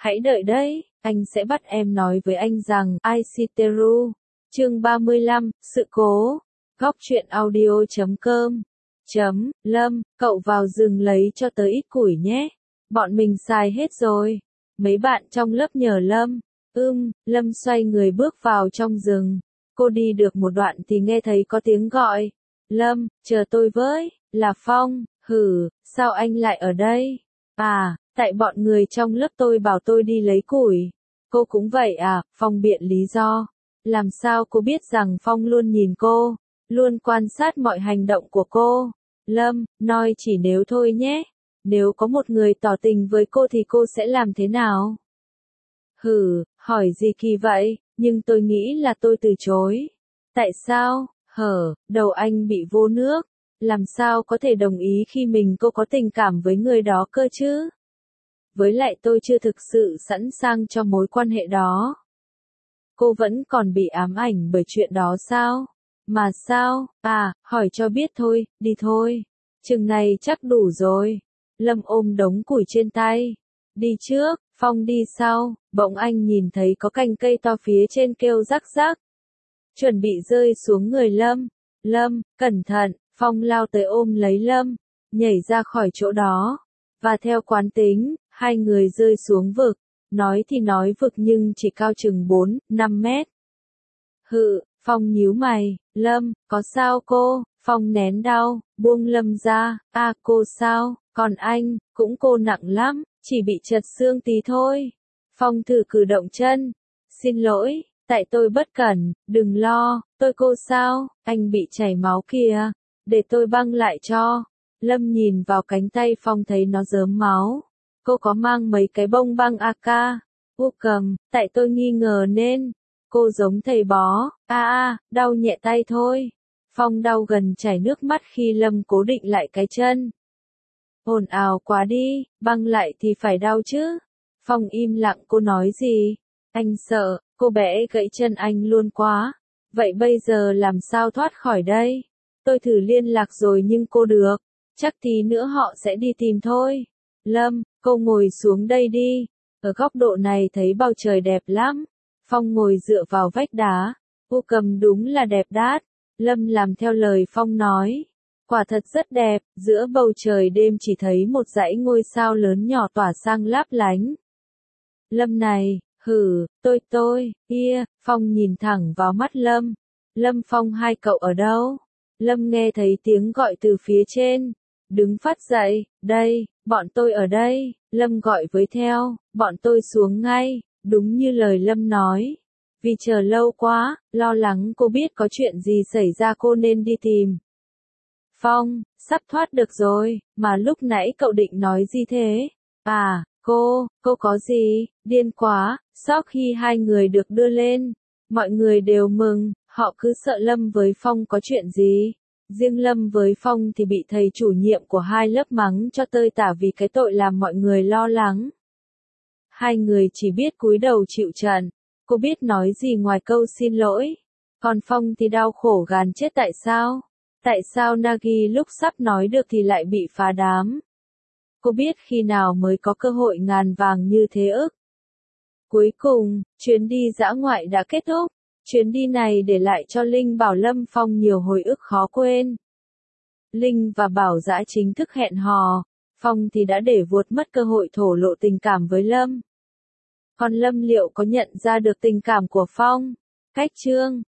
hãy đợi đấy, anh sẽ bắt em nói với anh rằng, Aishiteru. Chương 35, sự cố. Góc truyện audio.com. Lâm, cậu vào rừng lấy cho tớ ít củi nhé. Bọn mình xài hết rồi. Mấy bạn trong lớp nhờ Lâm. Lâm xoay người bước vào trong rừng. Cô đi được một đoạn thì nghe thấy có tiếng gọi. Lâm, chờ tôi với, là Phong. Sao anh lại ở đây? À, tại bọn người trong lớp tôi bảo tôi đi lấy củi. Cô cũng vậy à? Phong biện lý do. Làm sao cô biết rằng Phong luôn nhìn cô, luôn quan sát mọi hành động của cô? Lâm, nói chỉ nếu thôi nhé. Nếu có một người tỏ tình với cô thì cô sẽ làm thế nào? Hỏi gì kỳ vậy, nhưng tôi nghĩ là tôi từ chối. Tại sao? Đầu anh bị vô nước. Làm sao có thể đồng ý khi cô có tình cảm với người đó cơ chứ? Với lại tôi chưa thực sự sẵn sàng cho mối quan hệ đó. Cô vẫn còn bị ám ảnh bởi chuyện đó sao? Mà sao? À, hỏi cho biết thôi, đi thôi. Chừng này chắc đủ rồi. Lâm ôm đống củi trên tay. Đi trước, Phong đi sau, bỗng anh nhìn thấy có cành cây to phía trên kêu rắc rắc. Chuẩn bị rơi xuống người Lâm. Lâm, cẩn thận, Phong lao tới ôm lấy Lâm, nhảy ra khỏi chỗ đó. Và theo quán tính, hai người rơi xuống vực. Nói thì nói vực nhưng chỉ cao chừng 4-5 mét. Phong nhíu mày, Lâm, có sao cô? Phong nén đau, buông Lâm ra, cô sao? Còn anh, cũng cô nặng lắm, chỉ bị trật xương tí thôi. Phong thử cử động chân. Xin lỗi, tại tôi bất cẩn, đừng lo, tôi cô sao? Anh bị chảy máu kìa, để tôi băng lại cho. Lâm nhìn vào cánh tay Phong thấy nó rớm máu. Cô có mang mấy cái bông băng AK. Cầm, tại tôi nghi ngờ nên. Cô giống thầy bó. Đau nhẹ tay thôi. Phong đau gần chảy nước mắt khi Lâm cố định lại cái chân. Ồn ào quá đi, băng lại thì phải đau chứ. Phong im lặng, cô nói gì? Anh sợ, cô bẽ gãy chân anh luôn quá. Vậy bây giờ làm sao thoát khỏi đây? Tôi thử liên lạc rồi nhưng cô được. Chắc tí nữa họ sẽ đi tìm thôi. Lâm, cô ngồi xuống đây đi. Ở góc độ này thấy bầu trời đẹp lắm. Phong ngồi dựa vào vách đá. Cầm đúng là đẹp đát. Lâm làm theo lời Phong nói. Quả thật rất đẹp, giữa bầu trời đêm chỉ thấy một dãy ngôi sao lớn nhỏ tỏa sang láp lánh. Lâm này, Phong nhìn thẳng vào mắt Lâm. Lâm, Phong, hai cậu ở đâu? Lâm nghe thấy tiếng gọi từ phía trên. Đứng phát dậy, đây, bọn tôi ở đây. Lâm gọi với theo, bọn tôi xuống ngay, đúng như lời Lâm nói. Vì chờ lâu quá, lo lắng cô biết có chuyện gì xảy ra cô nên đi tìm. Phong, sắp thoát được rồi, mà lúc nãy cậu định nói gì thế? Cô có gì? Điên quá. Sau khi hai người được đưa lên, mọi người đều mừng, họ cứ sợ Lâm với Phong có chuyện gì. Riêng Lâm với Phong thì bị thầy chủ nhiệm của hai lớp mắng cho tơi tả vì cái tội làm mọi người lo lắng. Hai người chỉ biết cúi đầu chịu trận. Cô biết nói gì ngoài câu xin lỗi. Còn Phong thì đau khổ gàn chết tại sao? Tại sao Nagi lúc sắp nói được thì lại bị phá đám? Cô biết khi nào mới có cơ hội ngàn vàng như thế ức? Cuối cùng, chuyến đi dã ngoại đã kết thúc. Chuyến đi này để lại cho Linh Bảo Lâm Phong nhiều hồi ức khó quên. Linh và Bảo Dã chính thức hẹn hò. Phong thì đã để vuột mất cơ hội thổ lộ tình cảm với Lâm. Còn Lâm liệu có nhận ra được tình cảm của Phong? Cách chương